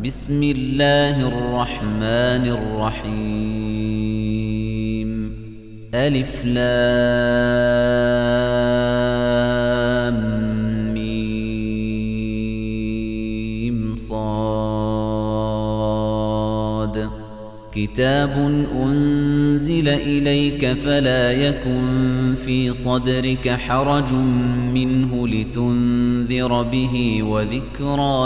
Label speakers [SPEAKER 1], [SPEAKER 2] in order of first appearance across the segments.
[SPEAKER 1] بسم الله الرحمن الرحيم ألف لام ميم صاد كتاب أنزل إليك فلا يكن في صدرك حرج منه لتنذر به وذكرى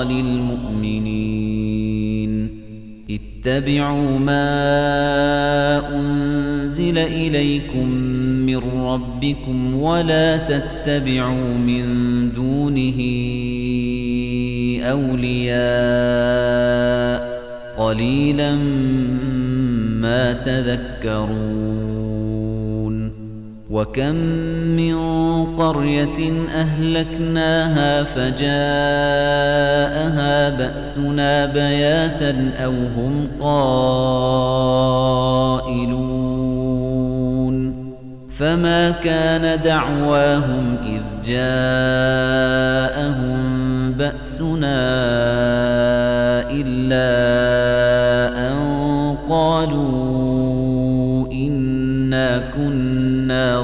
[SPEAKER 1] للمؤمنين اتبعوا ما أنزل إليكم من ربكم ولا تتبعوا من دونه أولياء قليلا ما تذكرون وكم من قرية أهلكناها فجاءها بأسنا بياتا أو هم قائلون فما كان دعواهم إذ جاءهم بأسنا إلا أن قالوا إنا كنا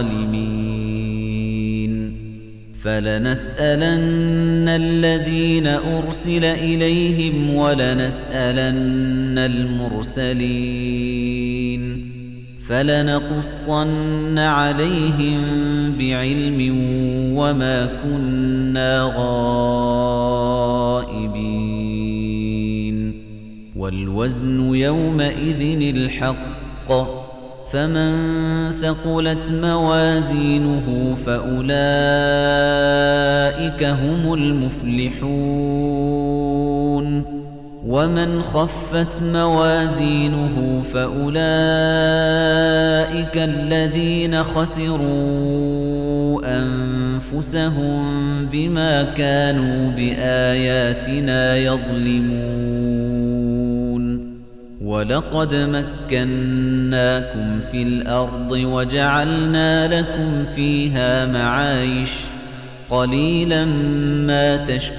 [SPEAKER 1] ظالمين فلنسألن الذين أرسل إليهم ولنسألن المرسلين فلنقصن عليهم بعلم وما كنا غائبين والوزن يومئذ الحق فمن ثقلت موازينه فأولئك هم المفلحون ومن خفت موازينه فأولئك الذين خسروا أنفسهم بما كانوا بآياتنا يظلمون ولقد مكناكم في الأرض وجعلنا لكم فيها معايش قليلا ما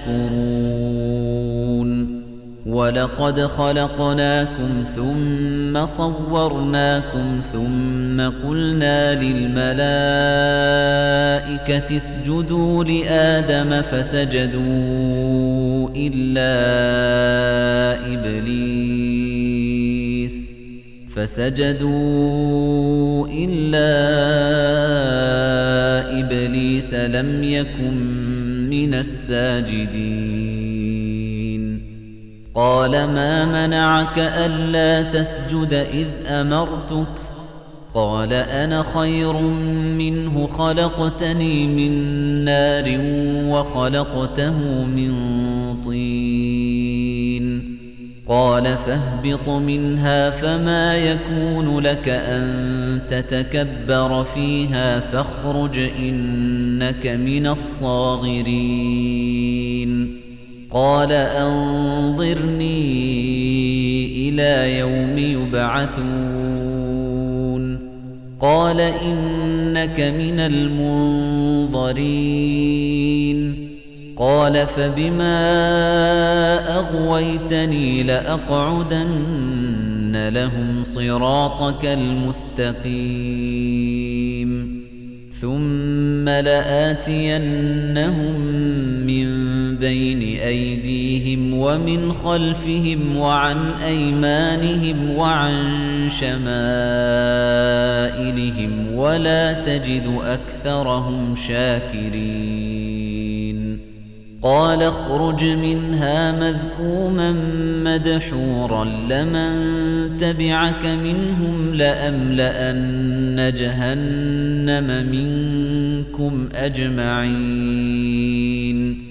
[SPEAKER 1] تشكرون ولقد خلقناكم ثم صورناكم ثم قلنا للملائكة اسجدوا لآدم فسجدوا إلا إبليس لم يكن من الساجدين قال ما منعك ألا تسجد إذ أمرتك قال أنا خير منه خلقتني من نار وخلقته من طين قال فاهبط منها فما يكون لك أن تتكبر فيها فاخرج إنك من الصاغرين قال أنظرني إلى يوم يبعثون قال إنك من المنظرين قال فبما أغويتني لأقعدن لهم صراطك المستقيم ثم لآتينهم من بين أيديهم ومن خلفهم وعن أيمانهم وعن شمائلهم ولا تجد أكثرهم شاكرين قال اخرج منها مذءوما مدحورا لمن تبعك منهم لأملأن جهنم منكم أجمعين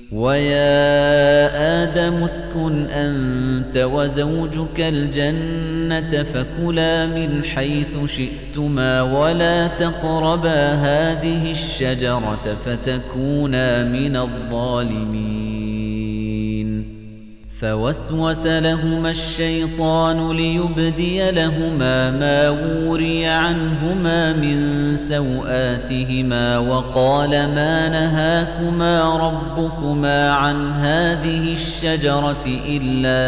[SPEAKER 1] ويا آدم اسكن أنت وزوجك الجنة فكلا من حيث شئتما ولا تقربا هذه الشجرة فتكونا من الظالمين فوسوس لهما الشيطان ليبدي لهما ما وري عنهما من سوآتهما وقال ما نهاكما ربكما عن هذه الشجرة إلا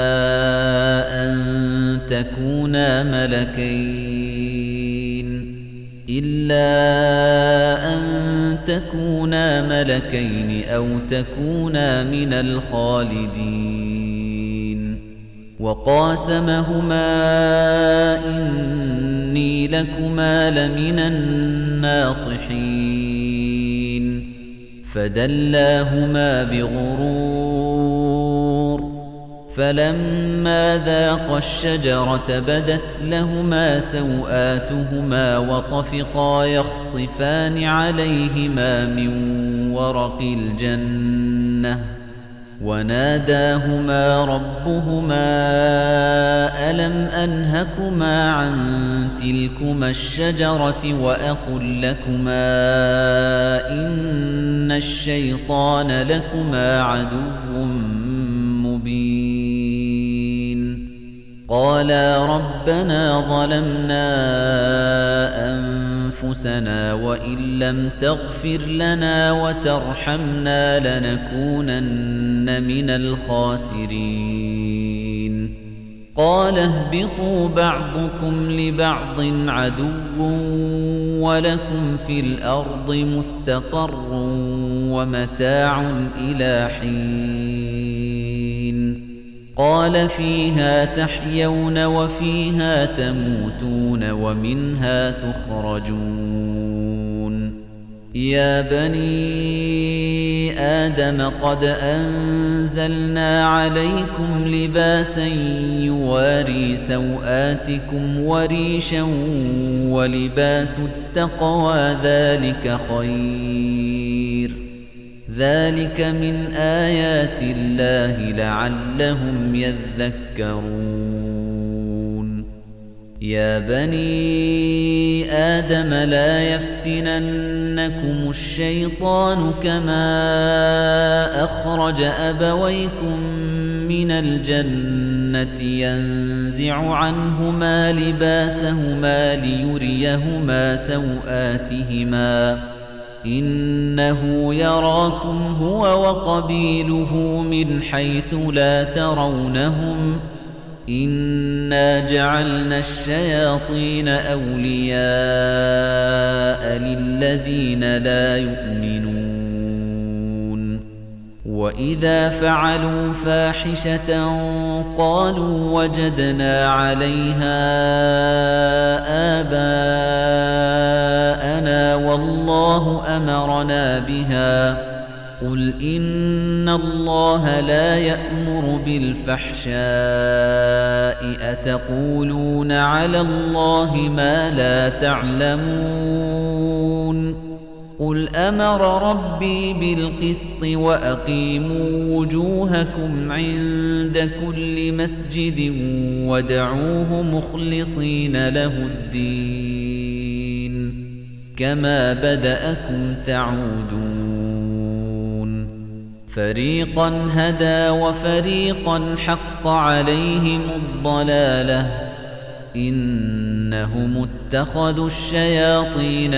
[SPEAKER 1] أن تكونا ملكين أو تكونا من الخالدين وقاسمهما إني لكما لمن الناصحين فدلاهما بغرور فلما ذاقا الشجرة بدت لهما سوآتهما وطفقا يخصفان عليهما من ورق الجنة وناداهما ربهما ألم أنهكما عن تلكما الشجرة وأقل لكما إن الشيطان لكما عدو مبين قالا ربنا ظلمنا أنفسنا وإن لم تغفر لنا وترحمنا لنكونن من الخاسرين قال اهبطوا بعضكم لبعض عدو ولكم في الأرض مستقر ومتاع إلى حين قال فيها تحيون وفيها تموتون ومنها تخرجون يا بني آدم قد أنزلنا عليكم لباسا يواري سوآتكم وريشا ولباس التقوى ذلك خير ذلك من آيات الله لعلهم يذكرون يا بني آدم لا يفتننكم الشيطان كما أخرج أبويكم من الجنة ينزع عنهما لباسهما ليريهما سوآتهما إنه يراكم هو وقبيله من حيث لا ترونهم إنا جعلنا الشياطين أولياء للذين لا يؤمنون وإذا فعلوا فاحشة قالوا وجدنا عليها آباءنا والله أمرنا بها قل إن الله لا يأمر بالفحشاء أتقولون على الله ما لا تعلمون قل أمر ربي بالقسط وأقيموا وجوهكم عند كل مسجد وادعوه مخلصين له الدين كما بدأكم تعودون فريقا هدى وفريقا حق عليهم الضلالة إنهم اتخذوا الشياطين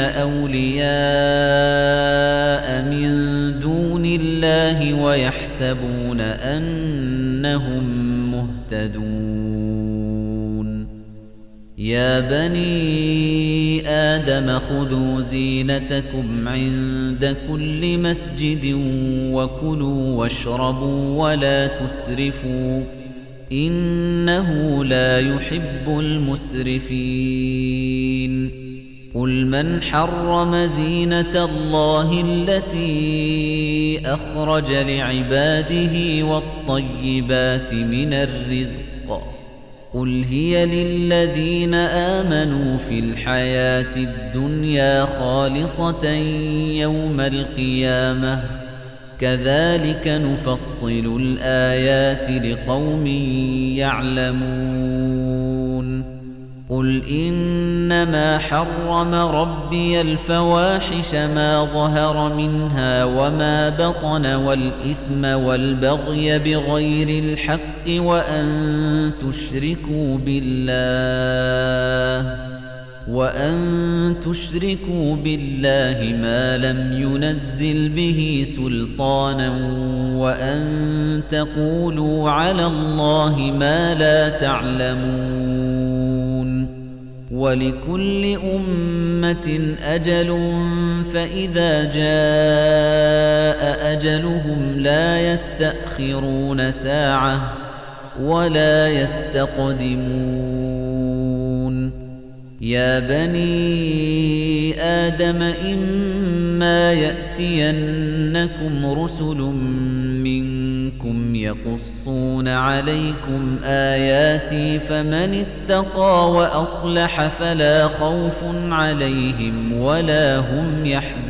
[SPEAKER 1] أولياء من دون الله ويحسبون أنهم مهتدون يا بني آدم خذوا زينتكم عند كل مسجد وكلوا واشربوا ولا تسرفوا إنه لا يحب المسرفين قل من حرم زينة الله التي أخرج لعباده والطيبات من الرزق قل هي للذين آمنوا في الحياة الدنيا خالصة يوم القيامة كذلك نفصل الآيات لقوم يعلمون قل إنما حرم ربي الفواحش ما ظهر منها وما بطن والإثم والبغي بغير الحق وأن تشركوا بالله ما لم ينزل به سلطانا وأن تقولوا على الله ما لا تعلمون ولكل أمة أجل فإذا جاء أجلهم لا يستأخرون ساعة ولا يستقدمون يا بني آدم إما يأتينكم رسل منكم يقصون عليكم آياتي فمن اتقى وأصلح فلا خوف عليهم ولا هم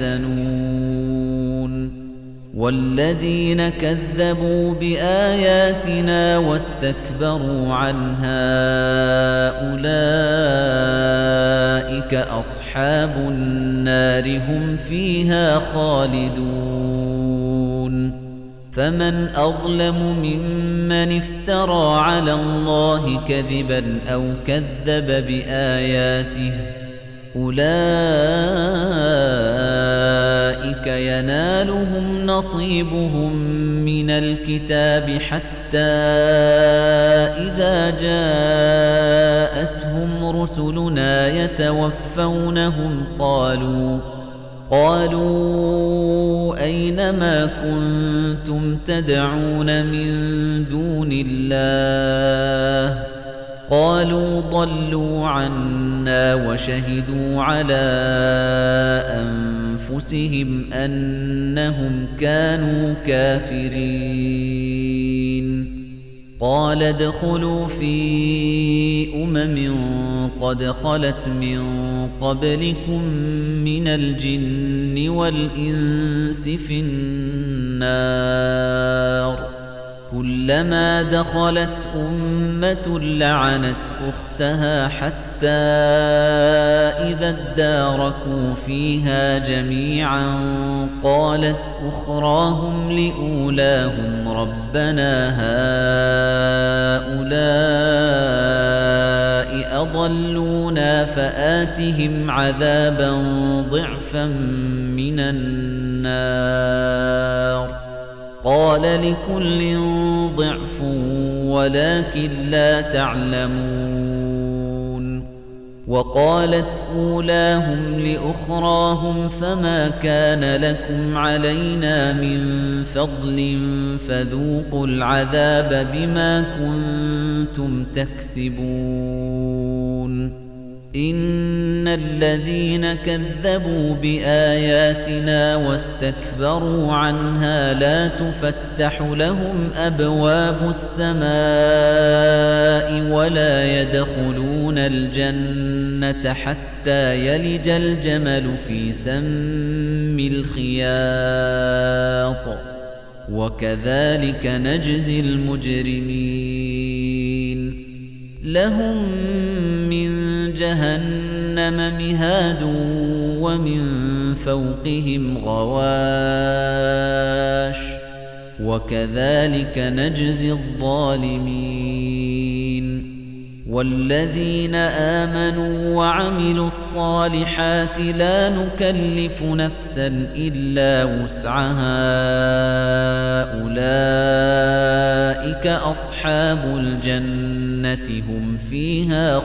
[SPEAKER 1] يحزنون والذين كذبوا بآياتنا واستكبروا عنها أولئك أصحاب النار هم فيها خالدون فمن أظلم ممن افترى على الله كذبا أو كذب بآياته أولئك ينالهم نصيبهم من الكتاب حتى إذا جاءتهم رسلنا يتوفونهم قالوا أين ما كنتم تدعون من دون الله قالوا ضلوا عنا وشهدوا على أنفسهم أنهم كانوا كافرين قال ادخلوا في قد خلت من قبلكم من الجن والإنس في النار كلما دخلت أمة لعنت أختها حتى إذا اداركوا فيها جميعا قالت أخراهم لأولاهم ربنا هؤلاء أضلونا فآتهم عذابا ضعفا من النار قال لكل ضعف ولكن لا تعلمون وقالت أولاهم لأخراهم فما كان لكم علينا من فضل فذوقوا العذاب بما كنتم تكسبون إن الذين كذبوا بآياتنا واستكبروا عنها لا تفتح لهم أبواب السماء ولا يدخلون الجنة حتى يلج الجمل في سم الخياط وكذلك نجزي المجرمين لهم من جهنم مهاد ومن فوقهم غواش وكذلك نجزي الظالمين والذين آمنوا وعملوا الصالحات لا نكلف نفسا إلا وسعها أولئك أصحاب الجنة هم فيها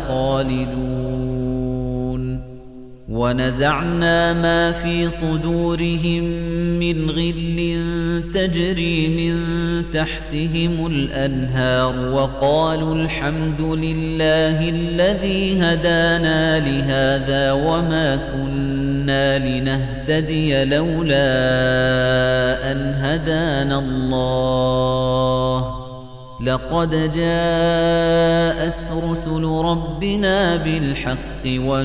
[SPEAKER 1] خالدون ونزعنا ما في صدورهم من غل تجري من تحتهم الأنهار وقالوا الحمد لله الذي هدانا لهذا وما كنا لنهتدي لولا أن هدانا الله لقد جاءت رسل ربنا بالحق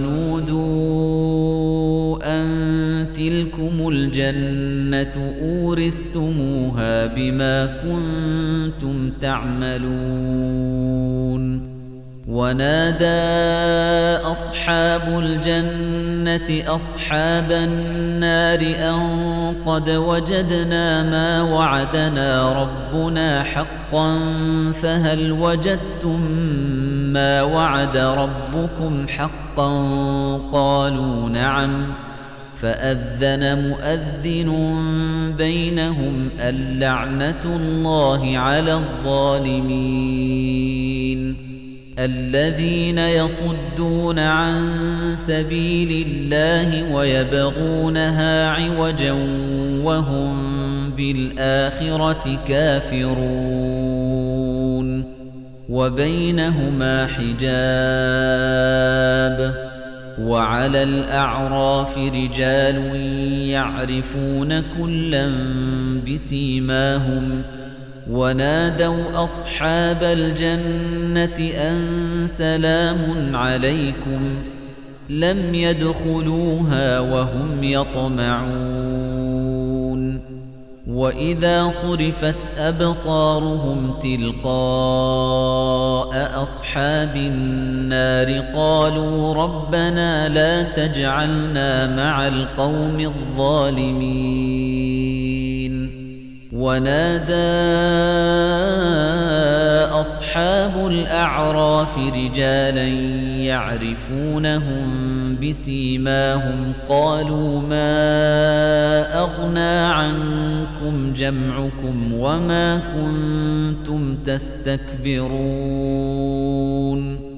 [SPEAKER 1] ونودوا أن تلكم الجنة أورثتموها بما كنتم تعملون ونادى أصحاب الجنة أصحاب النار أن قد وجدنا ما وعدنا ربنا حقا فهل وجدتم ما وعد ربكم حقا قالوا نعم فأذن مؤذن بينهم اللعنة الله على الظالمين الذين يصدون عن سبيل الله ويبغونها عوجا وهم بالآخرة كافرون وبينهما حجاب وعلى الأعراف رجال يعرفون كلا بسيماهم ونادوا أصحاب الجنة أن سلام عليكم لم يدخلوها وهم يطمعون وإذا صرفت أبصارهم تلقاء أصحاب النار قالوا ربنا لا تجعلنا مع القوم الظالمين ونادى أصحاب الأعراف رجالا يعرفونهم بسيماهم قالوا ما أغنى عنكم جمعكم وما كنتم تستكبرون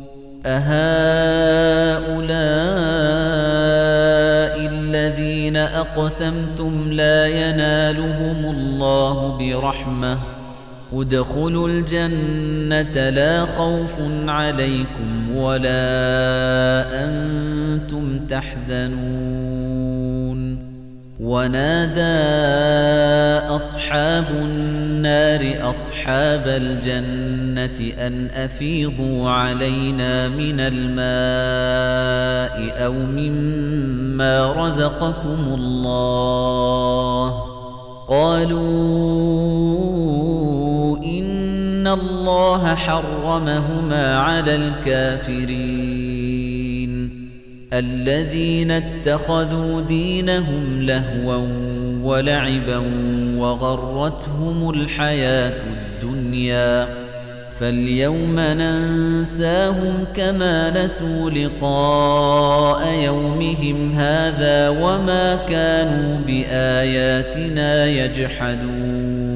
[SPEAKER 1] أهؤلاء الذين أقسمتم لا ينالهم الله برحمة ادخلوا الجنة لا خوف عليكم ولا أنتم تحزنون ونادى أصحاب النار أصحاب الجنة أن أفيضوا علينا من الماء أو مما رزقكم الله قالوا إن الله حرمهما على الكافرين الذين اتخذوا دينهم لهوا ولعبا وغرتهم الحياة الدنيا فاليوم ننساهم كما نسوا لقاء يومهم هذا وما كانوا بآياتنا يجحدون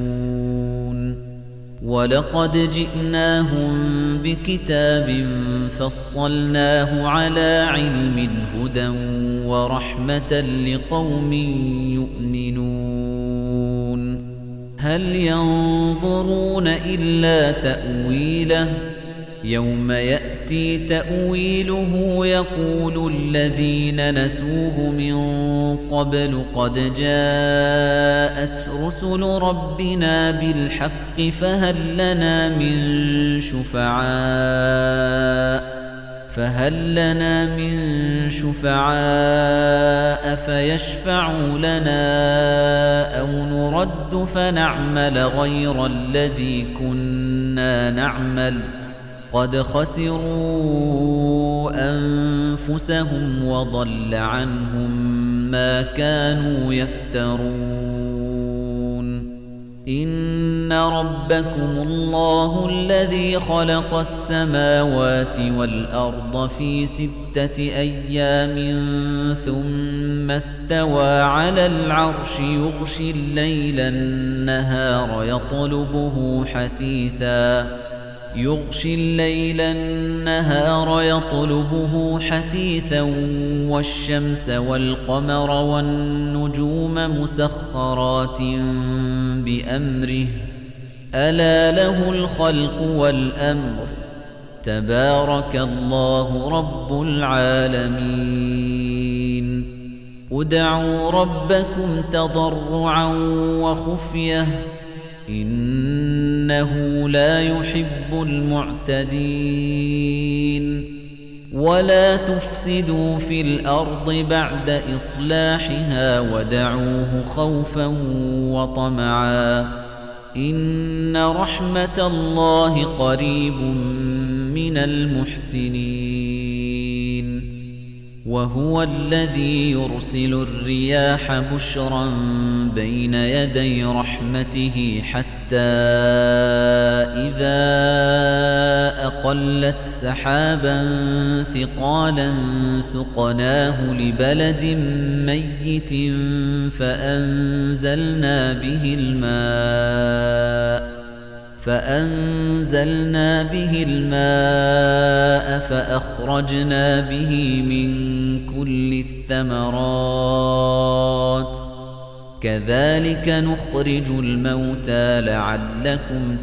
[SPEAKER 1] ولقد جئناهم بكتاب فصلناه على علم هدى ورحمة لقوم يؤمنون هل ينظرون إلا تأويله يوم يأتي تأويله يقول الذين نسوه من قبل قد جاءت رسل ربنا بالحق فهل لنا من شفعاء فيشفعوا لنا أو نرد فنعمل غير الذي كنا نعمل قد خسروا أنفسهم وضل عنهم ما كانوا يفترون إن ربكم الله الذي خلق السماوات والأرض في 6 أيام ثم استوى على العرش يغشي الليل النهار يطلبه حثيثا والشمس والقمر والنجوم مسخرات بأمره ألا له الخلق والأمر تبارك الله رب العالمين ادعوا ربكم تضرعا وخفية إنه لا يحب المعتدين ولا تفسدوا في الأرض بعد إصلاحها ودعوه خوفا وطمعا إن رحمة الله قريب من المحسنين وهو الذي يرسل الرياح بشرا بين يدي رحمته حتى إذا أقلت سحابا ثقالا سقناه لبلد ميت فأنزلنا به الماء فأخرجنا به من كل الثمرات كذلك نخرج الموتى لعلكم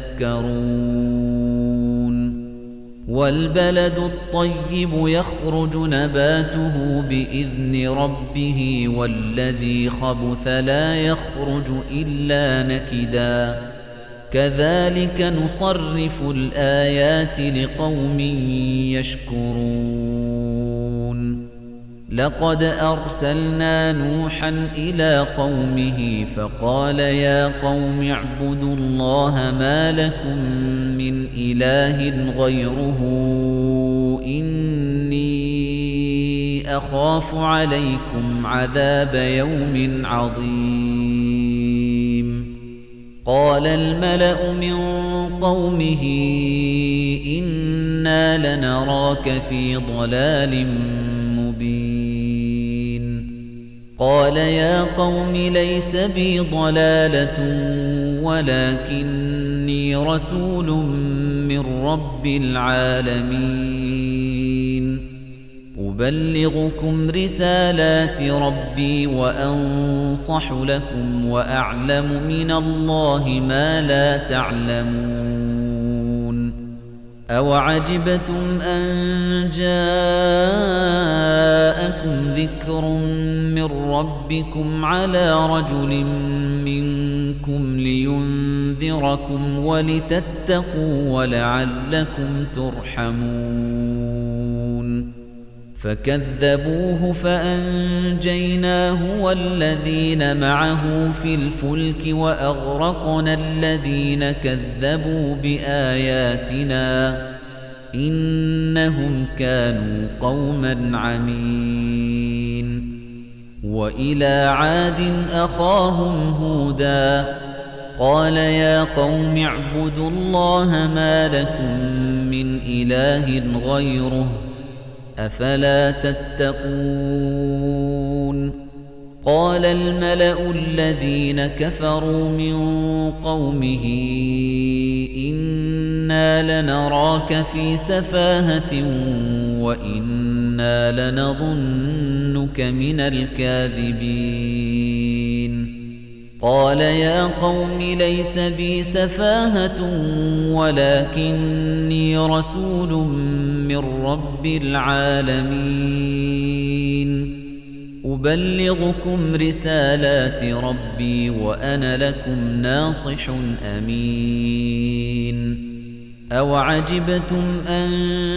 [SPEAKER 1] تذكرون والبلد الطيب يخرج نباته بإذن ربه والذي خبث لا يخرج إلا نكدا كذلك نصرف الآيات لقوم يشكرون لقد أرسلنا نوحا إلى قومه فقال يا قوم اعبدوا الله ما لكم من إله غيره إني أخاف عليكم عذاب يوم عظيم قال الملأ من قومه إنا لنراك في ضلال مبين قال يا قوم ليس بي ضلالة ولكني رسول من رب العالمين أبلغكم رسالات ربي وأنصح لكم وأعلم من الله ما لا تعلمون أوعجبتم أن جاءكم ذكر من ربكم على رجل منكم لينذركم ولتتقوا ولعلكم ترحمون فكذبوه فأنجيناه والذين معه في الفلك وأغرقنا الذين كذبوا بآياتنا إنهم كانوا قوما عمين وإلى عاد أخاهم هودا قال يا قوم اعبدوا الله ما لكم من إله غيره أفلا تتقون قال الملأ الذين كفروا من قومه إنا لنراك في سفاهة وإنا لنظنك من الكاذبين قال يا قوم ليس بي سفاهة ولكني رسول من رب العالمين أبلغكم رسالات ربي وأنا لكم ناصح أمين أوعجبتم أن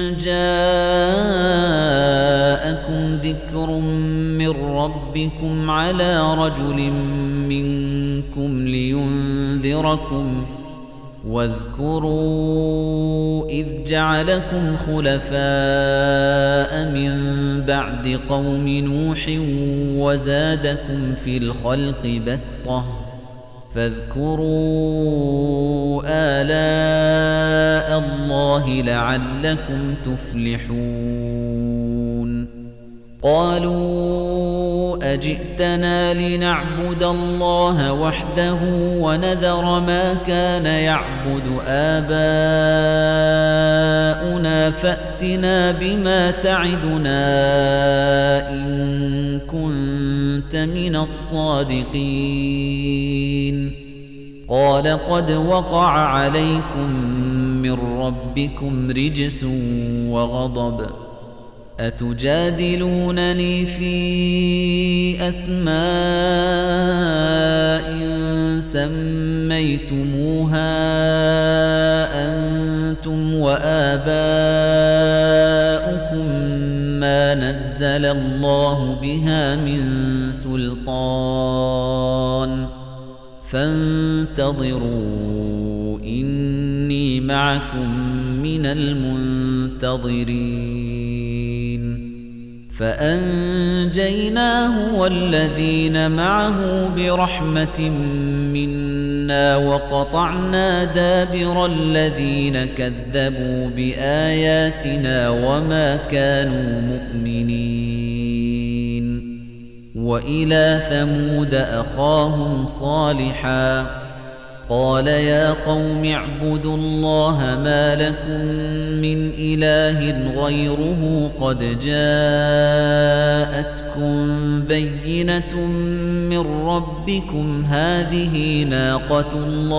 [SPEAKER 1] جاءكم ذكر من ربكم على رجل منكم لينذركم واذكروا إذ جعلكم خلفاء من بعد قوم نوح وزادكم في الخلق بسطة فاذكروا آلاء الله لعلكم تفلحون قالوا أجئتنا لنعبد الله وحده ونذر ما كان يعبد آباؤنا فأتنا بما تعدنا إن كنت من الصادقين قال قد وقع عليكم من ربكم رجس وغضب أتجادلونني في أسماء سميتموها أنتم وآباؤكم ما نزل الله بها من سلطان فانتظروا إني معكم من المنتظرين فأنجيناه والذين معه برحمة منا وقطعنا دابر الذين كذبوا بآياتنا وما كانوا مؤمنين وإلى ثمود أخاهم صالحا قال يا قوم اعبدوا الله ما لكم من إله غيره قد جاءتكم بينة من ربكم هذه ناقة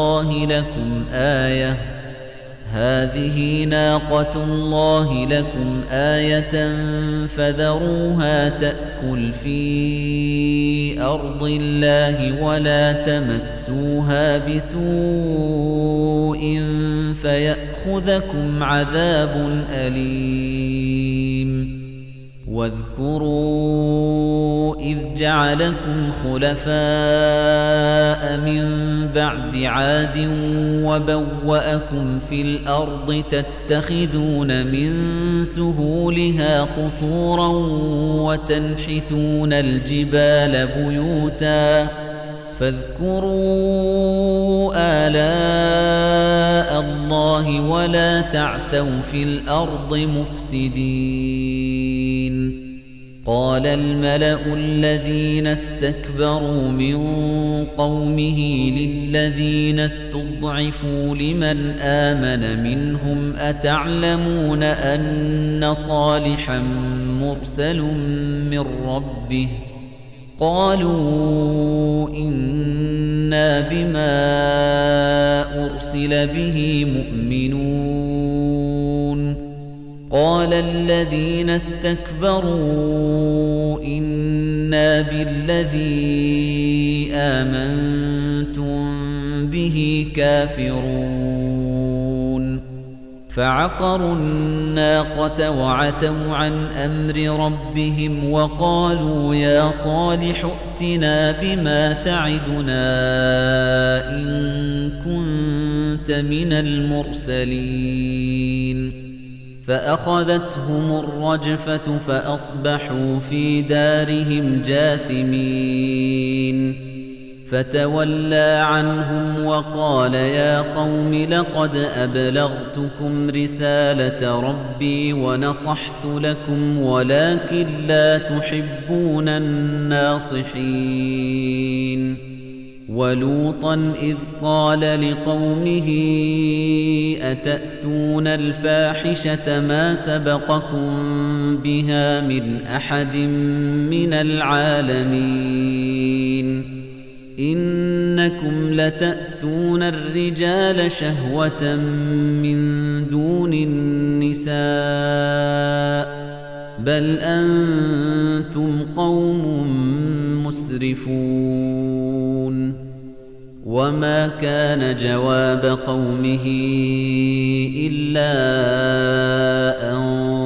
[SPEAKER 1] الله لكم آية فذروها تأكل في أرض الله ولا تمسوها بسوء فيأخذكم عذاب أليم واذكروا إذ جعلكم خلفاء من بعد عاد وبوأكم في الأرض تتخذون من سهولها قصورا وتنحتون الجبال بيوتا فاذكروا آلاء الله ولا تعثوا في الأرض مفسدين قال الملأ الذين استكبروا من قومه للذين استضعفوا لمن آمن منهم أتعلمون أن صالحا مرسل من ربه قالوا إنا بما أرسل به مؤمنون قال الذين استكبروا إنا بالذي آمنتم به كافرون فعقروا الناقة وعتوا عن أمر ربهم وقالوا يا صالح ائتنا بما تعدنا إن كنت من المرسلين فأخذتهم الرجفة فأصبحوا في دارهم جاثمين فتولى عنهم وقال يا قوم لقد أبلغتكم رسالة ربي ونصحت لكم ولكن لا تحبون الناصحين ولوطا إذ قال لقومه أتأتون الفاحشة ما سبقكم بها من أحد من العالمين إنكم لتأتون الرجال شهوة من دون النساء بل أنتم قوم مسرفون وما كان جواب قومه إلا أن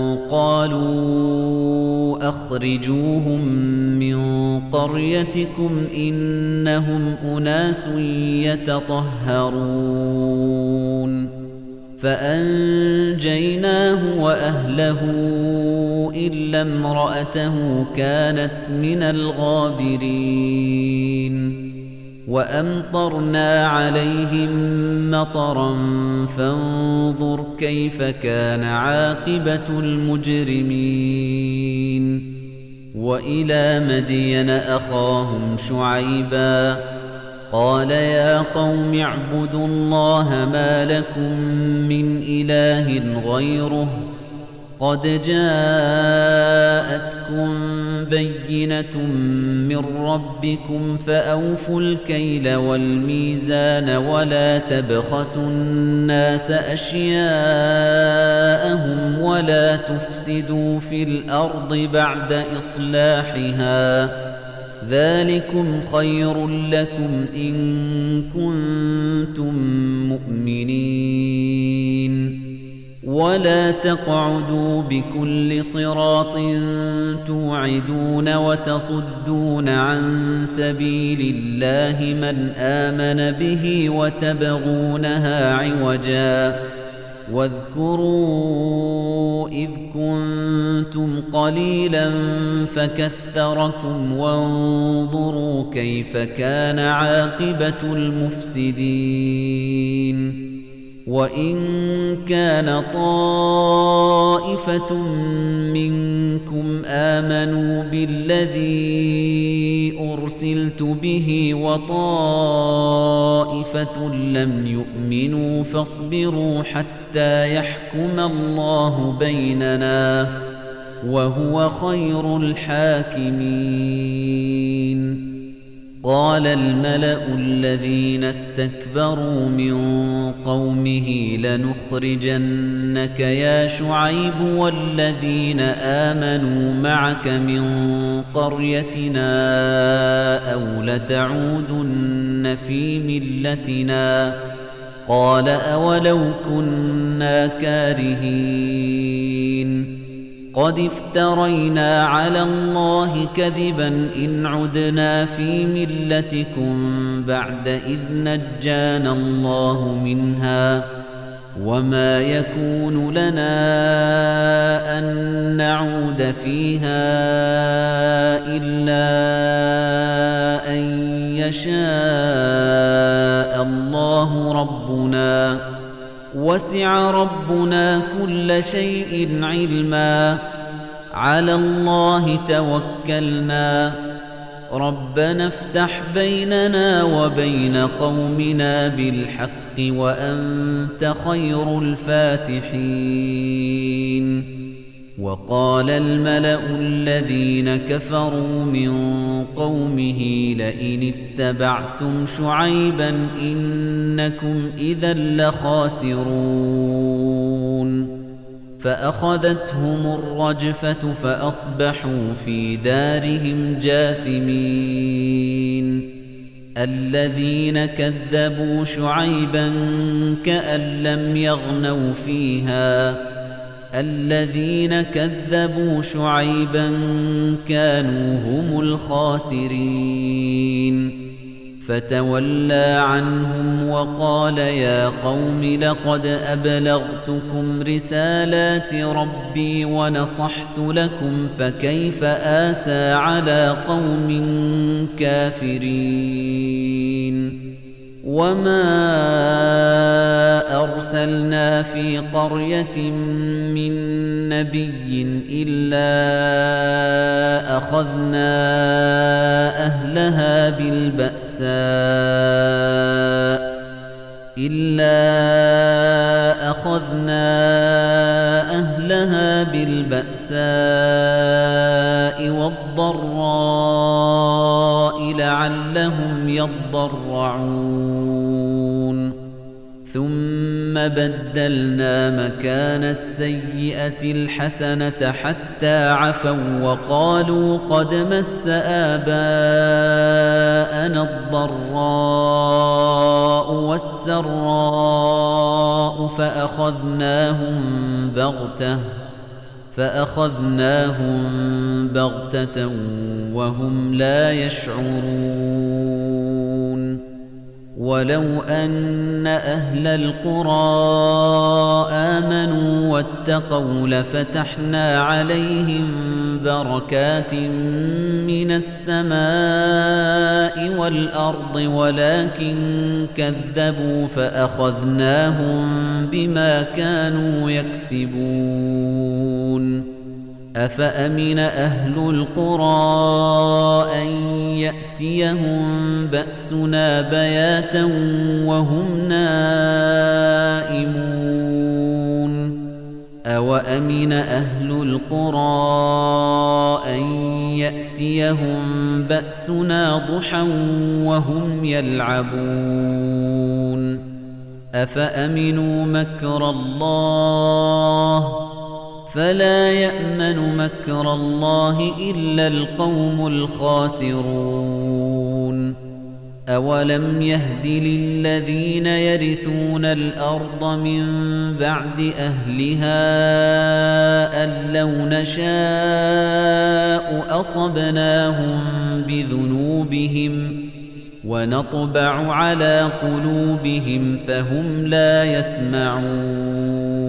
[SPEAKER 1] قالوا أخرجوهم من قريتكم إنهم أناس يتطهرون فأنجيناه وأهله إلا امرأته كانت من الغابرين وأمطرنا عليهم مطرا فانظر كيف كان عاقبة المجرمين وإلى مدين أخاهم شعيبا قال يا قوم اعبدوا الله ما لكم من إله غيره قد جاءتكم بينة من ربكم فأوفوا الكيل والميزان ولا تبخسوا الناس أشياءهم ولا تفسدوا في الأرض بعد إصلاحها ذلكم خير لكم إن كنتم مؤمنين ولا تقعدوا بكل صراط توعدون وتصدون عن سبيل الله من آمن به وتبغونها عوجا واذكروا إذ كنتم قليلا فكثركم وانظروا كيف كان عاقبة المفسدين وإن كان طائفة منكم آمنوا بالذي أرسلت به وطائفة لم يؤمنوا فاصبروا حتى يحكم الله بيننا وهو خير الحاكمين. قال الملأ الذين استكبروا من قومه لنخرجنك يا شعيب والذين آمنوا معك من قريتنا أو لتعودن في ملتنا قال أولو كنا كارهين قد افترينا على الله كذبا إن عدنا في ملتكم بعد إذ نجانا الله منها وما يكون لنا أن نعود فيها إلا أن يشاء الله ربنا وسع ربنا كل شيء علما على الله توكلنا ربنا افتح بيننا وبين قومنا بالحق وأنت خير الفاتحين. وقال الملأ الذين كفروا من قومه لئن اتبعتم شعيبا إنكم إذا لخاسرون فأخذتهم الرجفة فأصبحوا في دارهم جاثمين. الذين كذبوا شعيبا كأن لم يغنوا فيها الذين كذبوا شعيبا كانوا هم الخاسرين فتولى عنهم وقال يا قوم لقد أبلغتكم رسالات ربي ونصحت لكم فكيف آسى على قوم كافرين. وما أرسلنا في قرية من نبي إلا أخذنا أهلها بالبأساء والضراء لعلهم يضرعون ثم بدلنا مكان السيئة الحسنة حتى عفوا وقالوا قد مس آباءنا الضراء والسراء فأخذناهم بغتة وهم لا يشعرون. ولو أن أهل القرى آمنوا واتقوا لفتحنا عليهم بركات من السماء والأرض ولكن كذبوا فأخذناهم بما كانوا يكسبون. أفأمن أهل القرى أن يأتيهم بأسنا بياتا وهم نائمون أوأمن أهل القرى أن يأتيهم بأسنا ضحى وهم يلعبون أفأمنوا مكر الله فلا يأمن مكر الله إلا القوم الخاسرون. أولم يهد للذين يرثون الأرض من بعد أهلها أن لو نشاء أصبناهم بذنوبهم ونطبع على قلوبهم فهم لا يسمعون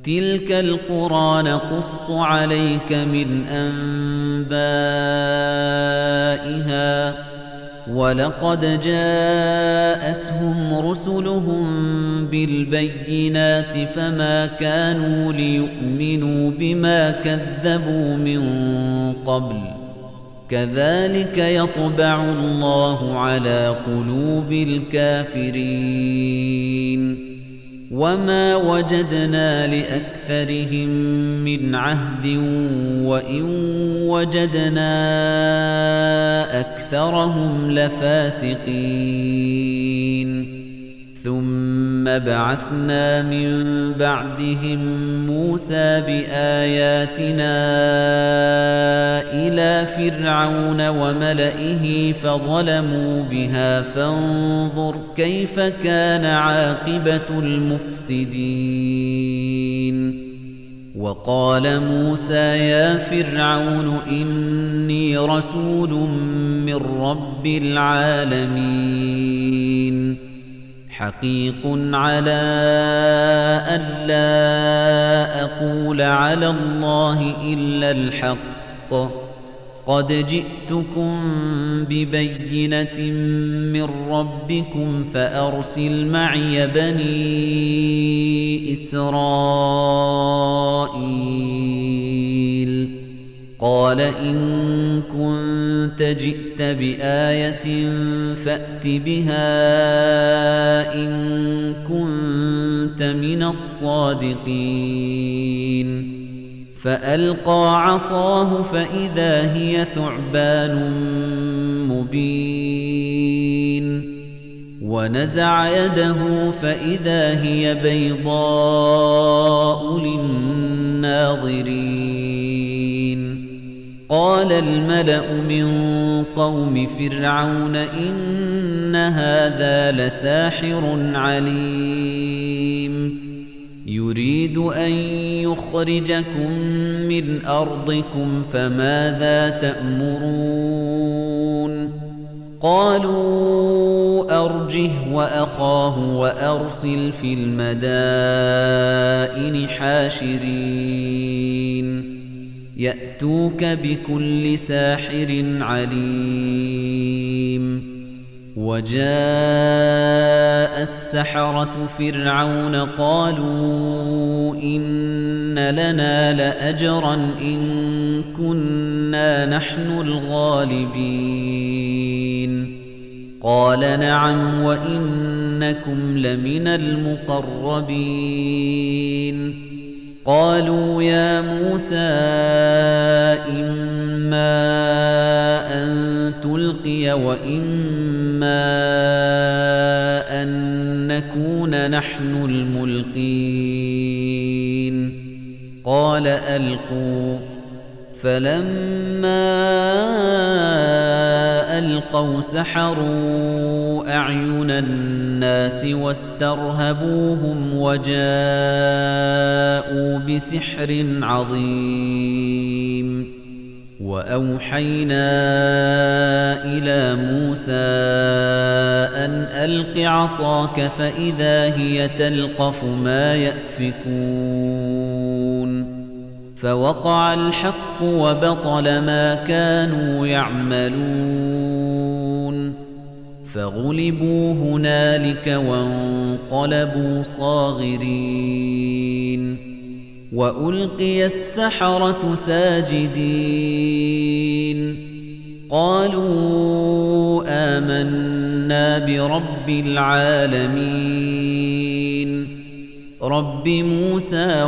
[SPEAKER 1] تلك القرى نقص عليك من أنبائها ولقد جاءتهم رسلهم بالبينات فما كانوا ليؤمنوا بما كذبوا من قبل كذلك يطبع الله على قلوب الكافرين وما وجدنا لأكثرهم من عهد وإن وجدنا أكثرهم لفاسقين ثم بعثنا من بعدهم موسى بآياتنا إلى فرعون وملئه فظلموا بها فانظر كيف كان عاقبة المفسدين وقال موسى يا فرعون إني رسول من رب العالمين حقيق على ألا أقول على الله إلا الحق قد جئتكم ببينة من ربكم فأرسل معي بني إسرائيل قال إن كنت جئت بآية فأت بها إن كنت من الصادقين فألقى عصاه فإذا هي ثعبان مبين ونزع يده فإذا هي بيضاء للناظرين قال الملأ من قوم فرعون إن هذا لساحر عليم يريد أن يخرجكم من أرضكم فماذا تأمرون قالوا أرجه وأخاه وأرسل في المدائن حاشرين يأتوك بكل ساحر عليم وجاء السحرة فرعون قالوا إن لنا لأجرا إن كنا نحن الغالبين قال نعم وإنكم لمن المقربين قالوا يا موسى إما أن تلقي وإما أن نكون نحن الملقين قال ألقوا فلما ألقوا سحروا أعين الناس واسترهبوهم وجاءوا بسحر عظيم وأوحينا إلى موسى أن ألق عصاك فإذا هي تلقف ما يأفكون فوقع الحق وبطل ما كانوا يعملون فغلبوا هنالك وانقلبوا صاغرين وألقي السحرة ساجدين قالوا آمنا برب العالمين رب موسى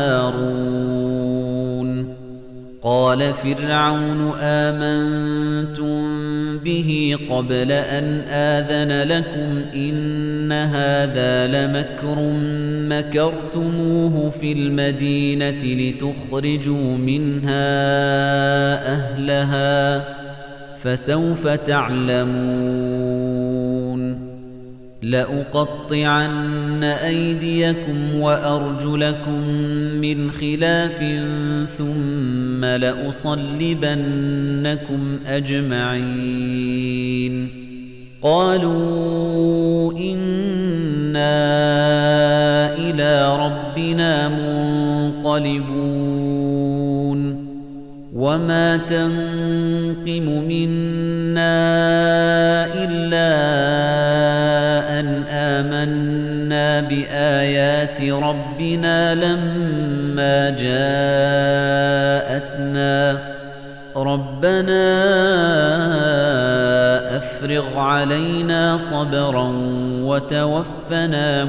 [SPEAKER 1] وهارون قال فرعون آمنتم به قبل أن آذن لكم إن هذا لمكر مكرتموه في المدينة لتخرجوا منها أهلها فسوف تعلمون لأقطعن أيديكم وأرجلكم من خلاف ثم لأصلبنكم أجمعين قالوا إن إلى ربنا منقلبون وما تنقم منا إلا أن آمنا بآيات ربنا لما جاءتنا ربنا أفرغ علينا صبرا وتوفنا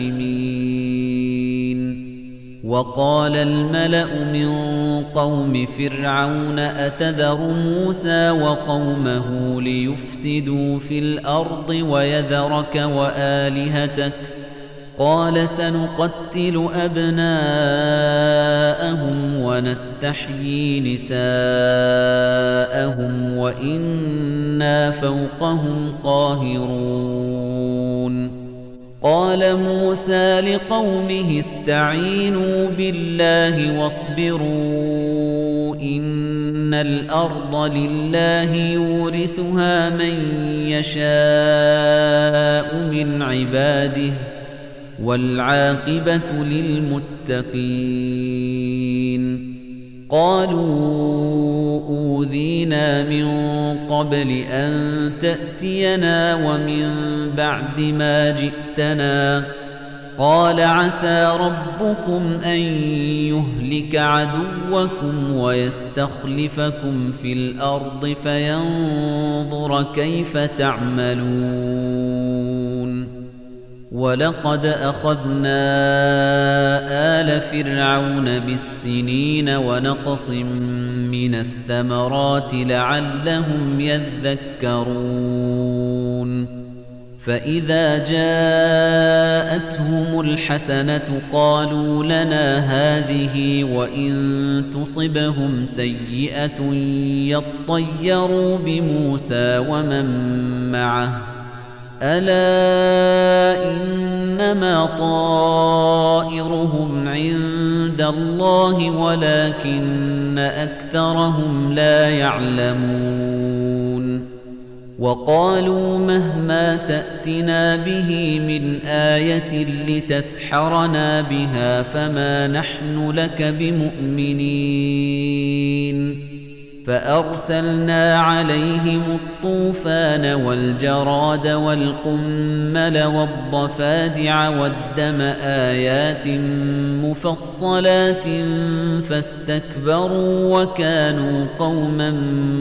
[SPEAKER 1] مسلمين وقال الملأ من قوم فرعون أتذر موسى وقومه ليفسدوا في الأرض ويذرك وآلهتك قال سنقتل أبناءهم ونستحيي نساءهم وإنا فوقهم قاهرون قال موسى لقومه استعينوا بالله واصبروا إن الأرض لله يورثها من يشاء من عباده والعاقبة للمتقين قالوا أوذينا من قبل أن تأتينا ومن بعد ما جئتنا قال عسى ربكم أن يهلك عدوكم ويستخلفكم في الأرض فينظر كيف تعملون ولقد أخذنا آل فرعون بالسنين ونقص من الثمرات لعلهم يذكرون فإذا جاءتهم الحسنة قالوا لنا هذه وإن تصبهم سيئة يطيروا بموسى ومن معه ألا إنما طائرهم عند الله ولكن أكثرهم لا يعلمون وقالوا مهما تأتنا به من آية لتسحرنا بها فما نحن لك بمؤمنين فأرسلنا عليهم الطوفان والجراد والقمل والضفادع والدم آيات مفصلات فاستكبروا وكانوا قوما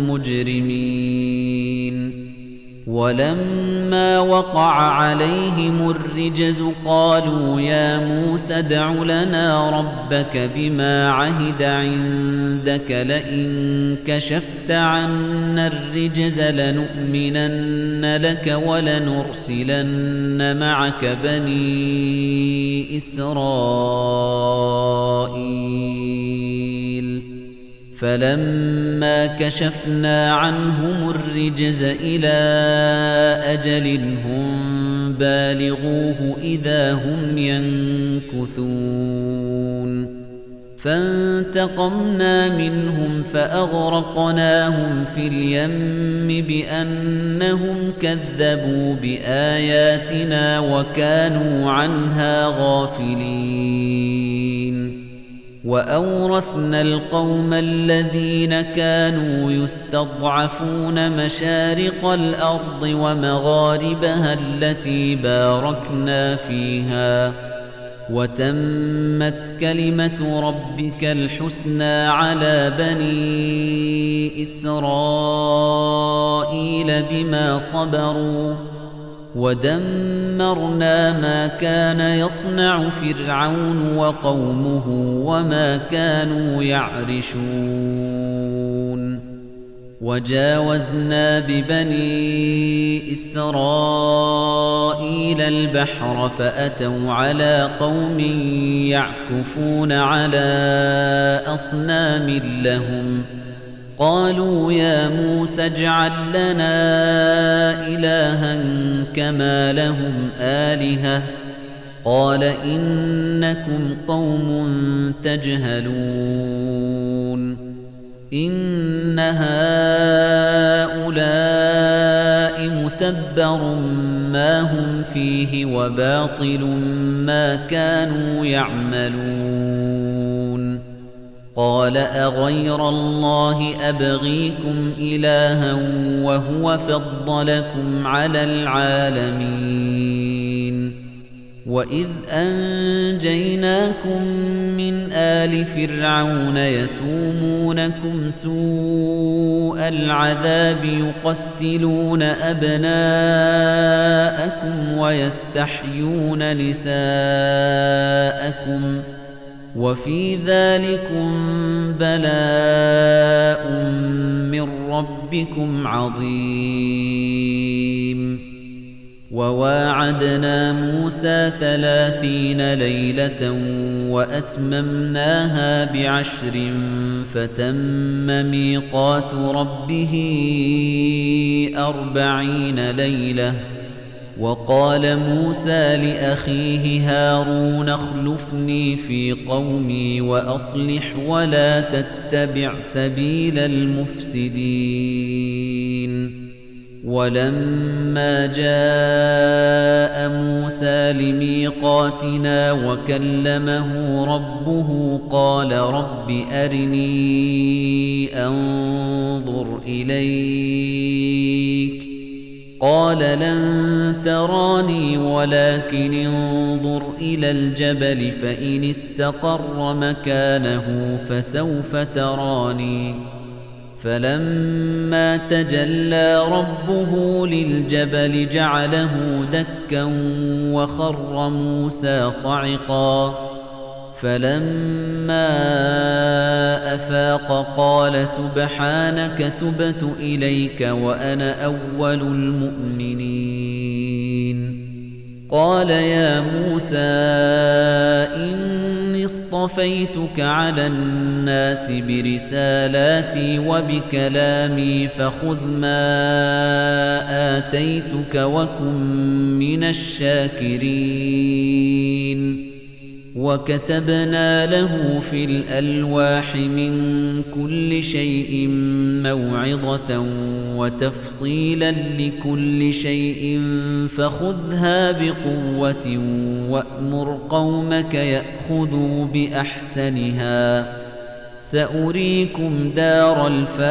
[SPEAKER 1] مجرمين ولما وقع عليهم الرجز قالوا يا موسى ادع لنا ربك بما عهد عندك لئن كشفت عنا الرجز لنؤمنن لك ولنرسلن معك بني إسرائيل فلما كشفنا عنهم الرجز إلى أجل هم بالغوه إذا هم ينكثون فانتقمنا منهم فأغرقناهم في اليم بأنهم كذبوا بآياتنا وكانوا عنها غافلين وأورثنا القوم الذين كانوا يستضعفون مشارق الأرض ومغاربها التي باركنا فيها وتمت كلمة ربك الحسنى على بني إسرائيل بما صبروا ودمرنا ما كان يصنع فرعون وقومه وما كانوا يعرشون وجاوزنا ببني إسرائيل البحر فأتوا على قوم يعكفون على أصنام لهم قالوا يا موسى اجعل لنا إلها كما لهم آلهة قال إنكم قوم تجهلون إن هؤلاء مُتَبَّرٌ مَا هُمْ فِيهِ وَبَاطِلٌ مَا كَانُوا يَعْمَلُونَ قَالَ أَغَيْرَ اللَّهِ أَبْغِيكُمْ إِلَٰهًا وَهُوَ فَضَّلَكُمْ عَلَى الْعَالَمِينَ وَإِذْ أَنجَيْنَاكُم مِّنْ آلِ فِرْعَوْنَ يَسُومُونَكُمْ سُوءَ الْعَذَابِ يُقَتِّلُونَ أَبْنَاءَكُمْ وَيَسْتَحْيُونَ نِسَاءَكُمْ وَفِي ذَلِكُمْ بَلَاءٌ مِّن رَّبِّكُمْ عَظِيمٌ وَوَاعَدْنَا مُوسَىٰ 30 لَيْلَةً وَأَتْمَمْنَاهَا ب10 فَتَمَّ مِيقَاتُ رَبِّهِ 40 لَيْلَةً وَقَالَ مُوسَىٰ لِأَخِيهِ هَارُونَ اخْلُفْنِي فِي قَوْمِي وَأَصْلِحْ وَلَا تَتَّبِعْ سَبِيلَ الْمُفْسِدِينَ وَلَمَّا جَاءَ مُوسَىٰ لِمِيقَاتِنَا وَكَلَّمَهُ رَبُّهُ قَالَ رَبِّ أَرِنِي أَنظُرْ إِلَيْكَ قَالَ لَن تَرَانِي وَلَكِنِ انظُرْ إِلَى الْجَبَلِ فَإِنِ اسْتَقَرَّ مَكَانَهُ فَسَوْفَ تَرَانِي فَلَمَّا تَجَلَّىٰ رَبُّهُ لِلْجَبَلِ جَعَلَهُ دَكًّا وَخَرَّ مُوسَىٰ صَعِقًا فَلَمَّا أَفَاقَ قَالَ سُبْحَانَكَ تُبْتُ إِلَيْكَ وَأَنَا أَوَّلُ الْمُؤْمِنِينَ قَالَ يَا مُوسَىٰ إِنِّي اصْطَفَيْتُكَ عَلَى النَّاسِ بِرِسَالَاتِي وَبِكَلَامِي فَخُذْ مَا آتَيْتُكَ وَكُن مِّنَ الشَّاكِرِينَ وَكَتَبْنَا لَهُ فِي الْأَلْوَاحِ مِن كُلِّ شَيْءٍ مَّوْعِظَةً وَتَفْصِيلًا لِّكُلِّ شَيْءٍ فَخُذْهَا بِقُوَّةٍ وَأْمُرْ قَوْمَكَ يَأْخُذُوا بِأَحْسَنِهَا سَأُرِيكُمْ دَارَ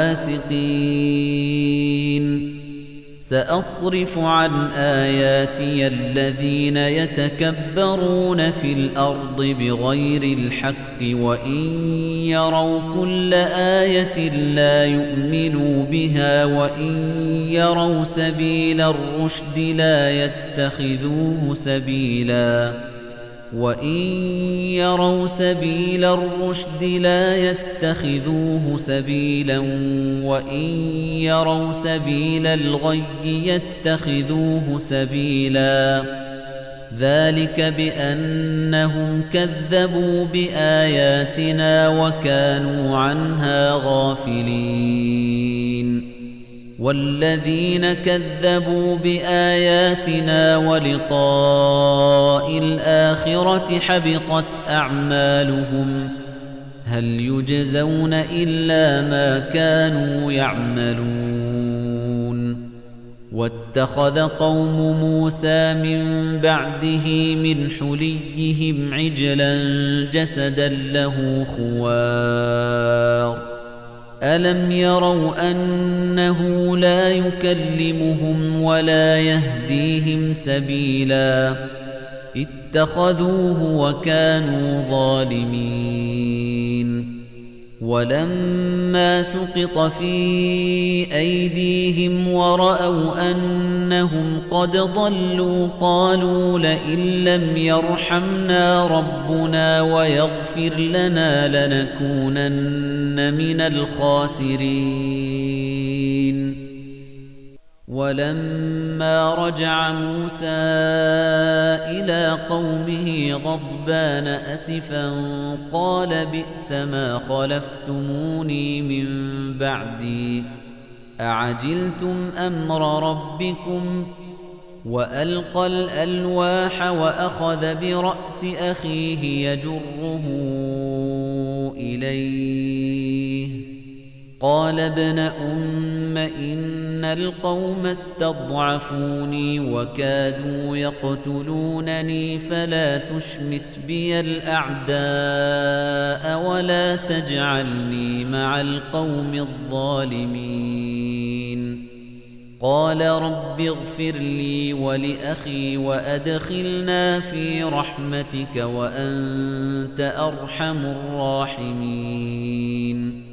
[SPEAKER 1] الْفَاسِقِينَ سَأَصْرِفُ عَنْ آيَاتِيَ الَّذِينَ يَتَكَبَّرُونَ فِي الْأَرْضِ بِغَيْرِ الْحَقِّ وَإِن يَرَوْا كُلَّ آيَةٍ لَّا يُؤْمِنُوا بِهَا وَإِن يَرَوْا سَبِيلَ الرُّشْدِ لَا يَتَّخِذُوهُ سَبِيلًا وَإِن يَرَوْا سَبِيلَ الرُّشْدِ لَا يَتَّخِذُوهُ سَبِيلًا وَإِن يَرَوْا سَبِيلَ الْغَيِّ يَتَّخِذُوهُ سَبِيلًا ذَلِكَ بِأَنَّهُمْ كَذَّبُوا بِآيَاتِنَا وَكَانُوا عَنْهَا غَافِلِينَ وَالَّذِينَ كَذَّبُوا بِآيَاتِنَا وَلِقَاءِ الْآخِرَةِ حَبِطَتْ أَعْمَالُهُمْ هَلْ يُجْزَوْنَ إِلَّا مَا كَانُوا يَعْمَلُونَ وَاتَّخَذَ قَوْمُ مُوسَىٰ مِن بَعْدِهِ مِنْ حُلِيِّهِمْ عِجْلًا جَسَدًا لَّهُ خُوَارٌ أَلَمْ يَرَوْا أَنَّهُ لَا يُكَلِّمُهُمْ وَلَا يَهْدِيهِمْ سَبِيلًا اتَّخَذُوهُ وَكَانُوا ظَالِمِينَ وَلَمَّا سُقِطَ فِي أَيْدِيهِمْ وَرَأَوْا أَنَّهُمْ قَدْ ضَلُّوا قَالُوا لَئِن لَّمْ يَرْحَمْنَا رَبُّنَا وَيَغْفِرْ لَنَا لَنَكُونَنَّ مِنَ الْخَاسِرِينَ وَلَمَّا رَجَعَ مُوسَىٰ إِلَىٰ قَوْمِهِ غَضْبَانَ أَسِفًا قَالَ بِئْسَ مَا خَلَفْتُمُونِي مِن بَعْدِي أَعَجِلْتُمْ أَمْرَ رَبِّكُمْ وَأَلْقَى الْأَلْوَاحَ وَأَخَذَ بِرَأْسِ أَخِيهِ يَجُرُّهُ إِلَيْهِ قَالَ ابْنَ أُمَّ إِنَّ القوم استضعفوني وكادوا يقتلونني فلا تشمت بي الأعداء ولا تجعلني مع القوم الظالمين قال رب اغفر لي ولأخي وأدخلنا في رحمتك وأنت أرحم الراحمين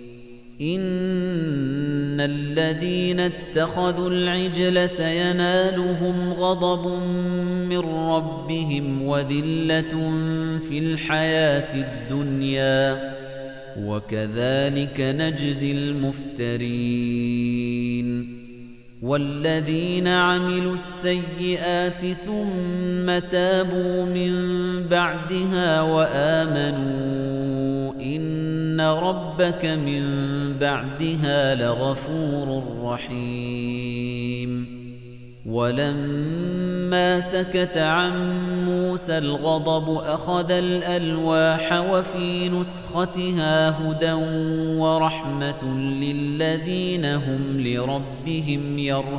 [SPEAKER 1] إن الذين اتخذوا العجل سينالهم غضب من ربهم وذلة في الحياة الدنيا وكذلك نجزي المفترين والذين عملوا السيئات ثم تابوا من بعدها وآمنوا إن ربك من بعدها لغفور رحيم ولما سكت عن موسى الغضب أخذ الألواح وفي نسختها هدى ورحمة للذين هم لربهم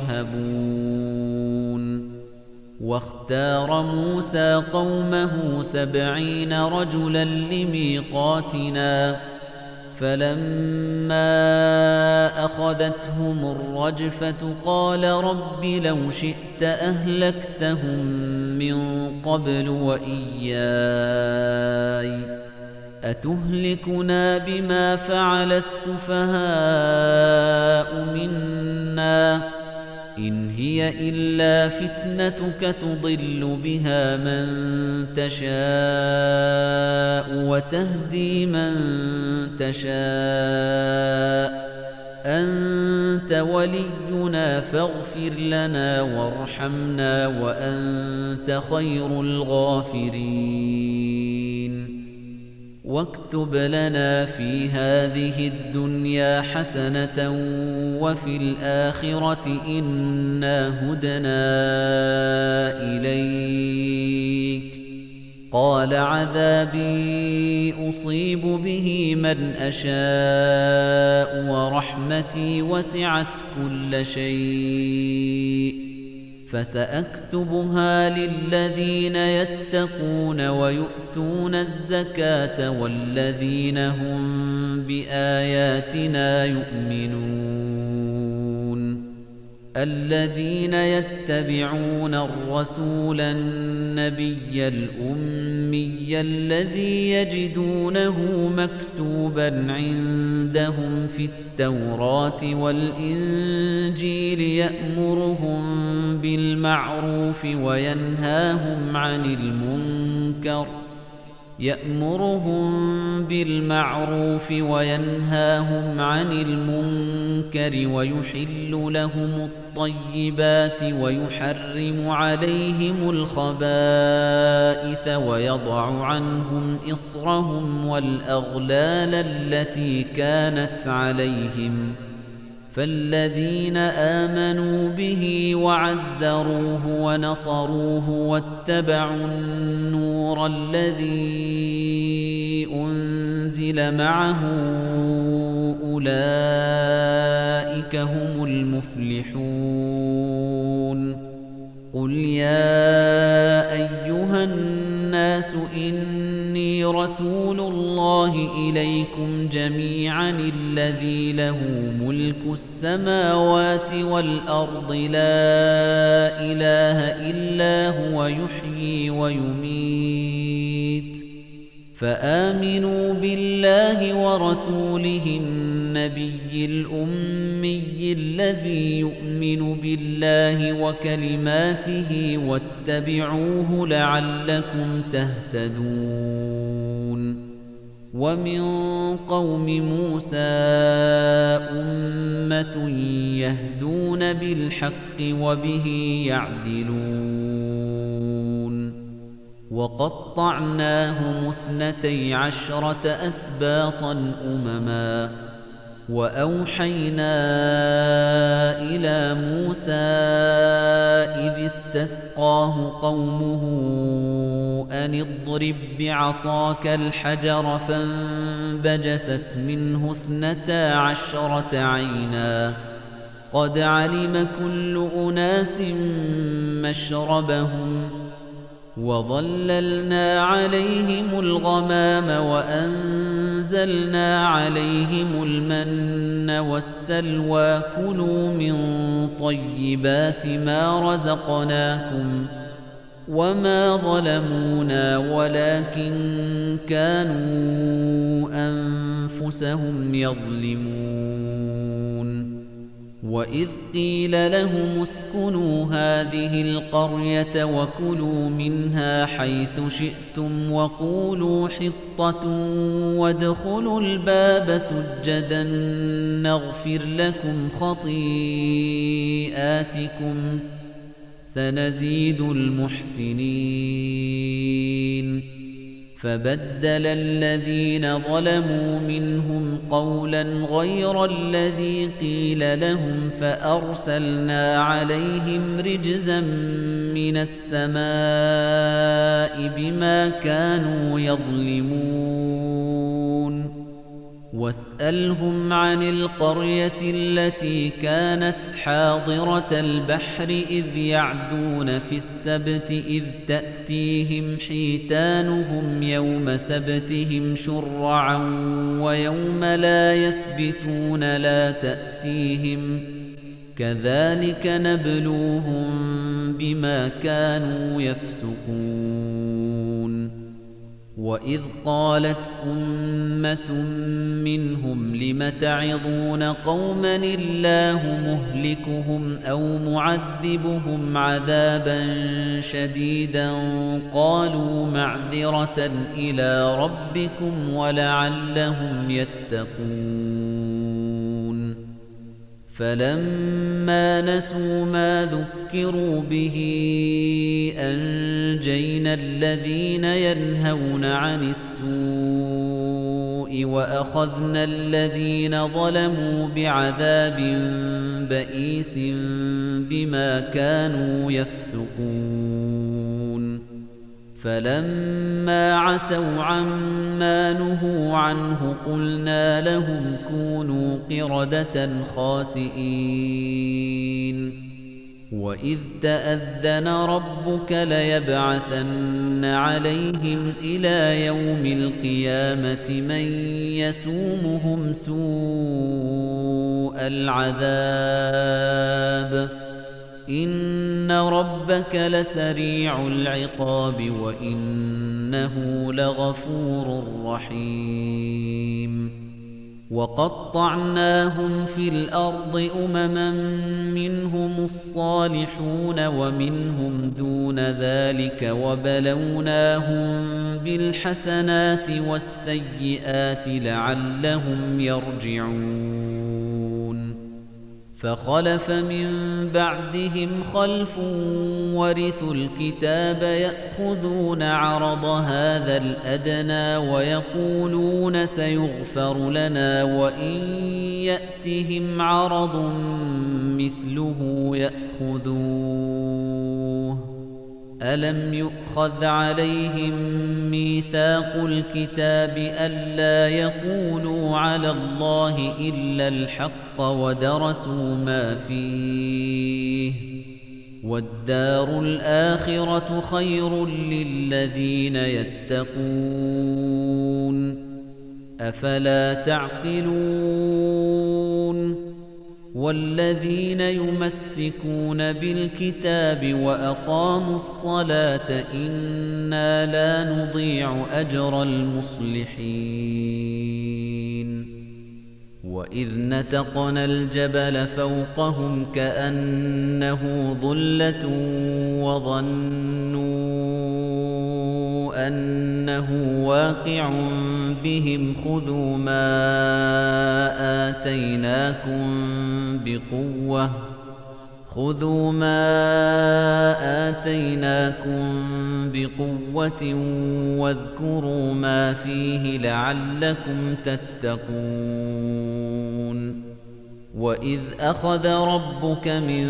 [SPEAKER 1] يرهبون واختار موسى قومه 70 رجلا لميقاتنا فلما أخذتهم الرجفة قال رب لو شئت أهلكتهم من قبل وإياي أتهلكنا بما فعل السفهاء منا إن هي إلا فتنتك تضل بها من تشاء وتهدي من تشاء أنت ولينا فاغفر لنا وارحمنا وأنت خير الغافرين واكتب لنا في هذه الدنيا حسنة وفي الآخرة إنا هدنا إليك قال عذابي أصيب به من أشاء ورحمتي وسعت كل شيء فسأكتبها للذين يتقون ويؤتون الزكاة والذين هم بآياتنا يؤمنون الذين يتبعون الرسول النبي الأمي الذي يجدونه مكتوبا عندهم في التوراة والإنجيل يأمرهم بالمعروف وينهاهم عن المنكر ويحل لهم الطيبات ويحرم عليهم الخبائث ويضع عنهم إصرهم والأغلال التي كانت عليهم فالذين آمنوا به وعزروه ونصروه واتبعوا النور الذي أنزل معه أولئك هم المفلحون قل يا أيها الناس إني رسول الله إليكم جميعا الذي له ملك السماوات والأرض لا إله إلا هو يحيي ويميت فآمنوا بالله ورسوله النبي الأمي الذي يؤمن بالله وكلماته واتبعوه لعلكم تهتدون ومن قوم موسى أمة يهدون بالحق وبه يعدلون وقطعناهم 12 أسباطا أمما وأوحينا إلى موسى إذ استسقاه قومه أن اضرب بعصاك الحجر فانبجست منه 12 عينا قد علم كل أناس مشربهم وظللنا عليهم الغمام وأنزلنا عليهم المن والسلوى كلوا من طيبات ما رزقناكم وما ظلمونا ولكن كانوا أنفسهم يظلمون وإذ قيل لهم اسكنوا هذه القرية وكلوا منها حيث شئتم وقولوا حطة وادخلوا الباب سجدا نغفر لكم خطيئاتكم سنزيد المحسنين فبدل الذين ظلموا منهم قولا غير الذي قيل لهم فأرسلنا عليهم رجزا من السماء بما كانوا يظلمون واسألهم عن القرية التي كانت حاضرة البحر إذ يعدون في السبت إذ تأتيهم حيتانهم يوم سبتهم شرعا ويوم لا يسبتون لا تأتيهم كذلك نبلوهم بما كانوا يفسقون وإذ قالت أمة منهم لم تعظون قوما الله مهلكهم أو معذبهم عذابا شديدا قالوا معذرة إلى ربكم ولعلهم يتقون فلما نسوا ما ذكروا به أنجينا الذين ينهون عن السوء وأخذنا الذين ظلموا بعذاب بئيس بما كانوا يفسقون فلما عتوا عما نهوا عنه قلنا لهم كونوا قردة خاسئين وإذ تأذن ربك ليبعثن عليهم إلى يوم القيامة من يسومهم سوء العذاب إن ربك لسريع العقاب وإنه لغفور رحيم وقطعناهم في الأرض أمما منهم الصالحون ومنهم دون ذلك وبلوناهم بالحسنات والسيئات لعلهم يرجعون فخلف من بعدهم خلف ورثوا الكتاب يأخذون عرض هذا الأدنى ويقولون سيغفر لنا وإن يأتهم عرض مثله يأخذوه ألم يؤخذ عليهم ميثاق الكتاب ألا يقولوا على الله إلا الحق ودرسوا ما فيه والدار الآخرة خير للذين يتقون أفلا تعقلون والذين يمسكون بالكتاب وأقاموا الصلاة إنا لا نضيع أجر المصلحين وإذ نتقنا الجبل فوقهم كأنه ظلة وظنوا أنه واقع بهم خذوا ما آتيناكم بقوة واذكروا ما فيه لعلكم تتقون وإذ أخذ ربك من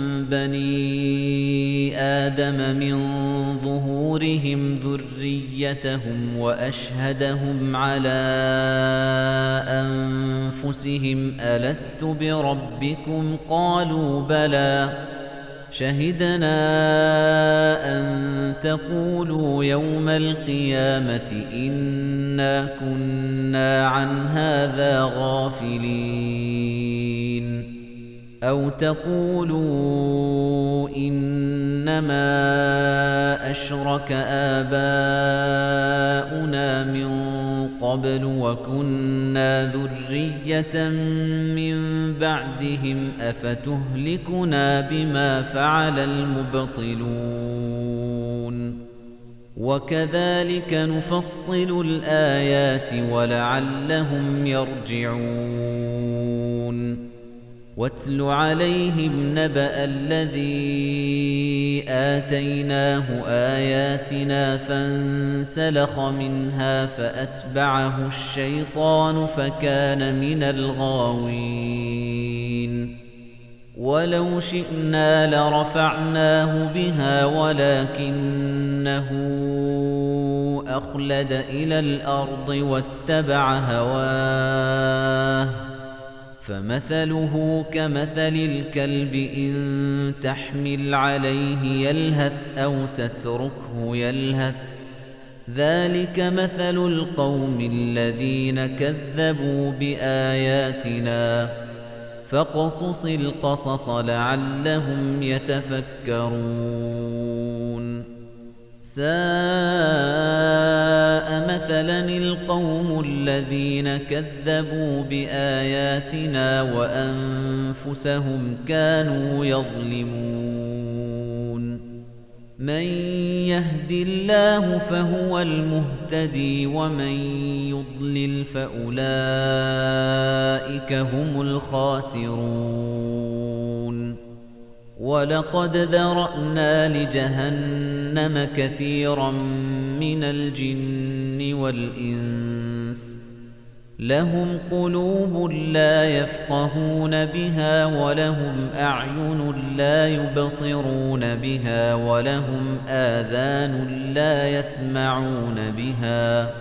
[SPEAKER 1] بني آدم من ظهورهم ذريتهم وأشهدهم على أنفسهم ألست بربكم قالوا بلى شهدنا أن تقولوا يوم القيامة إنا كنا عن هذا غافلين أو تقولوا إنما أشرك آباؤنا من قبل وكنا ذرية من بعدهم أفتهلكنا بما فعل المبطلون وكذلك نفصل الآيات ولعلهم يرجعون واتل عليهم نبأ الذي آتيناه آياتنا فانسلخ منها فأتبعه الشيطان فكان من الغاوين ولو شئنا لرفعناه بها ولكنه أخلد إلى الأرض واتبع هواه فمثله كمثل الكلب إن تحمل عليه يلهث أو تتركه يلهث ذلك مثل القوم الذين كذبوا بآياتنا فاقصص القصص لعلهم يتفكرون ساء مثلا القوم الذين كذبوا بآياتنا وأنفسهم كانوا يظلمون من يهد الله فهو المهتدي ومن يضلل فأولئك هم الخاسرون ولقد ذرأنا لجهنم كثيرا من الجن والإنس لهم قلوب لا يفقهون بها ولهم أعين لا يبصرون بها ولهم آذان لا يسمعون بها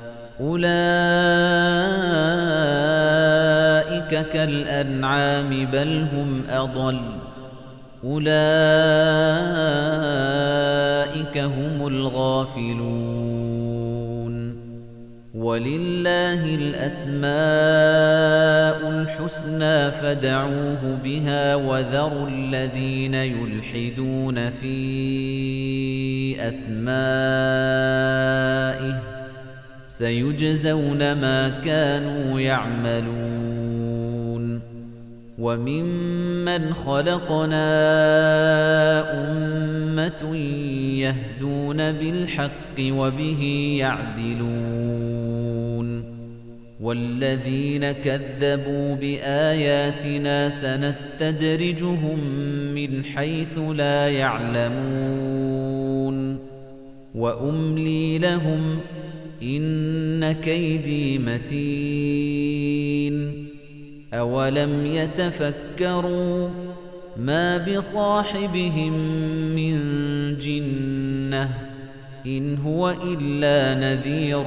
[SPEAKER 1] أولئك كالأنعام بل هم أضل أولئك هم الغافلون ولله الأسماء الحسنى فادعوه بها وذروا الذين يلحدون في أسمائه سيجزون ما كانوا يعملون وممن خلقنا أمة يهدون بالحق وبه يعدلون والذين كذبوا بآياتنا سنستدرجهم من حيث لا يعلمون وأملي لهم إن كيدي متين أولم يتفكروا ما بصاحبهم من جنة إن هو إلا نذير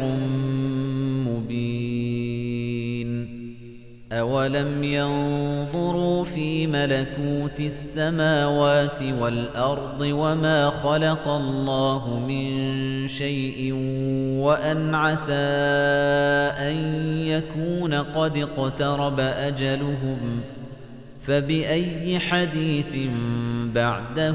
[SPEAKER 1] مبين أولم ينظروا في ملكوت السماوات والأرض وما خلق الله من شيء وأن عسى أن يكون قد اقترب أجلهم فبأي حديث بعده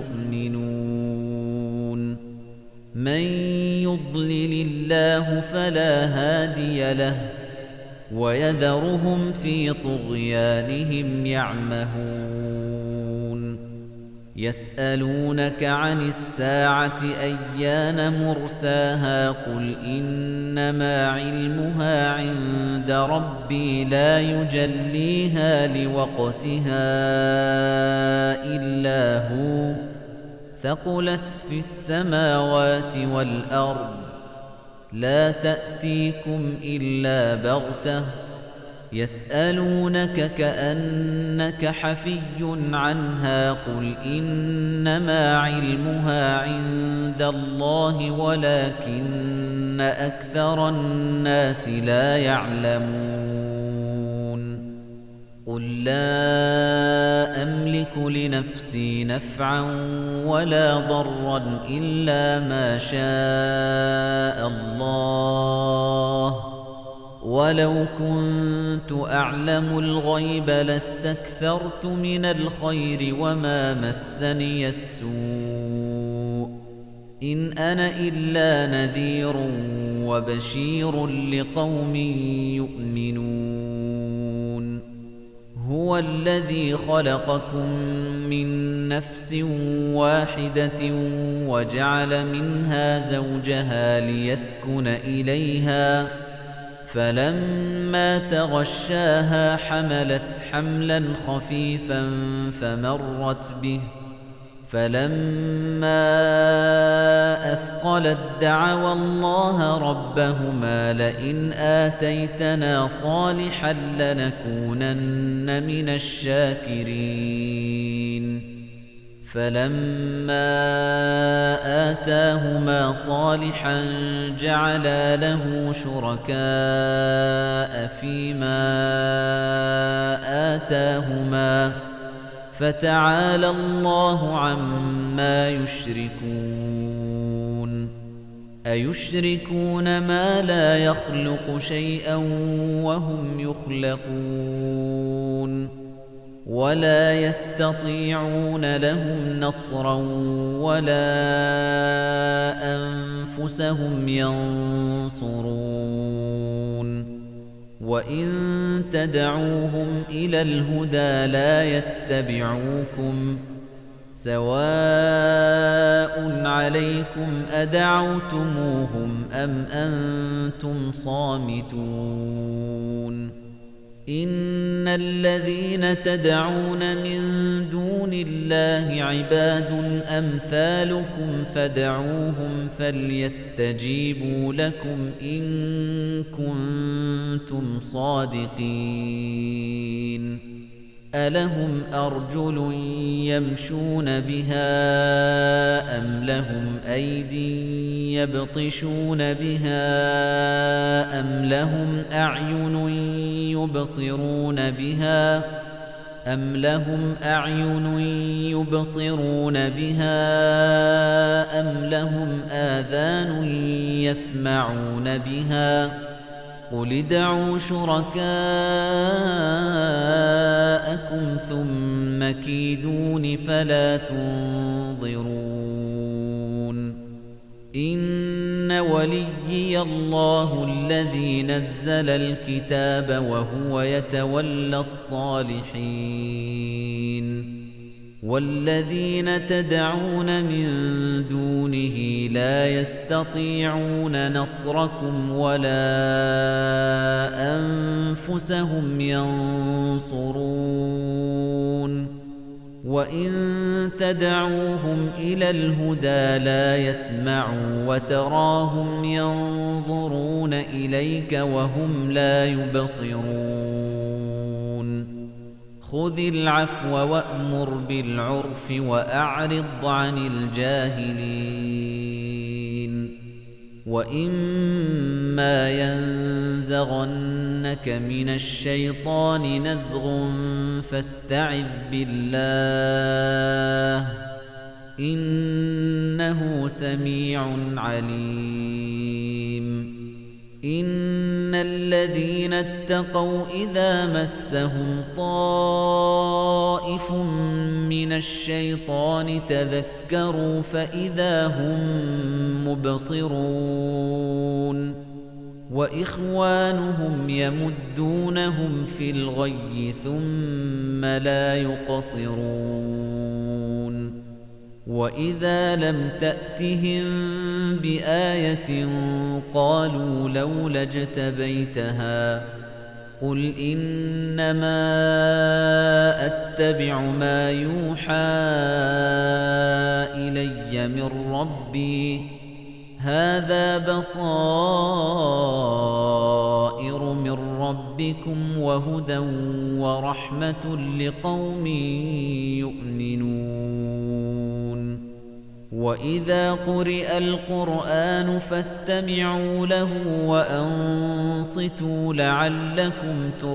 [SPEAKER 1] يؤمنون من يضلل الله فلا هادي له ويذرهم في طغيانهم يعمهون يسألونك عن الساعة أيان مرساها قل إنما علمها عند ربي لا يجليها لوقتها إلا هو ثقلت في السماوات والأرض لا تأتيكم إلا بغتة يسألونك كأنك حفي عنها قل إنما علمها عند الله ولكن أكثر الناس لا يعلمون قل لا أملك لنفسي نفعا ولا ضرا إلا ما شاء الله ولو كنت أعلم الغيب لاستكثرت من الخير وما مسني السوء إن أنا إلا نذير وبشير لقوم يؤمنون هو الذي خلقكم من نفس واحدة وجعل منها زوجها ليسكن إليها فلما تغشاها حملت حملا خفيفا فمرت به فلما أثقلت دعوا الله ربهما لئن آتيتنا صالحا لنكونن من الشاكرين فلما آتاهما صالحا جعلا له شركاء فيما آتاهما فتعالى الله عما يشركون أيشركون ما لا يخلق شيئا وهم يخلقون ولا يستطيعون لهم نصرا ولا أنفسهم ينصرون وإن تدعوهم إلى الهدى لا يتبعوكم سواء عليكم أدعوتموهم أم أنتم صامتون إن الذين تدعون من دون الله عباد أمثالكم فدعوهم فليستجيبوا لكم إن كنتم صادقين ألهم أرجل يمشون بها أم لهم أيدي يبطشون بها أم لهم أعين يبصرون بها أم لهم أعين يبصرون بها أم لهم آذان يسمعون بها قل ادعوا شركاءكم ثم كيدون فلا تنظرون إن وليي الله الذي نزل الكتاب وهو يتولى الصالحين والذين تدعون من دونه لا يستطيعون نصركم ولا أنفسهم ينصرون وإن تدعوهم إلى الهدى لا يسمعوا وتراهم ينظرون إليك وهم لا يبصرون خذ العفو وأمر بالعرف وأعرض عن الجاهلين وإما ينزغنك من الشيطان نزغ فاستعذ بالله إنه سميع عليم إن الذين اتقوا إذا مسهم طائف من الشيطان تذكروا فإذا هم مبصرون وإخوانهم يمدونهم في الغي ثم لا يقصرون وإذا لم تأتهم بآية قالوا لولا اجتبيتها قل إنما أتبع ما يوحى إلي من ربي هذا بصائر من ربكم وهدى ورحمة لقوم يؤمنون وَإِذَا قُرِئَ الْقُرْآنُ فَاسْتَمِعُوا لَهُ وَأَنصِتُوا لَعَلَّكُمْ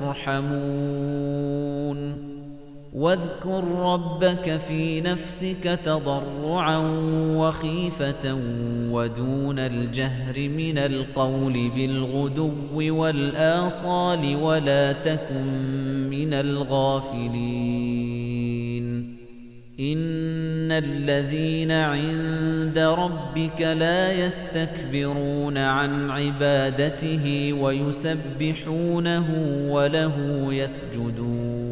[SPEAKER 1] تُرْحَمُونَ وَاذْكُر رَّبَّكَ فِي نَفْسِكَ تَضَرُّعًا وَخِيفَةً وَدُونَ الْجَهْرِ مِنَ الْقَوْلِ بِالْغُدُوِّ وَالْآصَالِ وَلَا تَكُن مِّنَ الْغَافِلِينَ إِنَّ الَّذِينَ عِندَ رَبِّكَ لَا يَسْتَكْبِرُونَ عَنْ عِبَادَتِهِ وَيُسَبِّحُونَهُ وَلَهُ يَسْجُدُونَ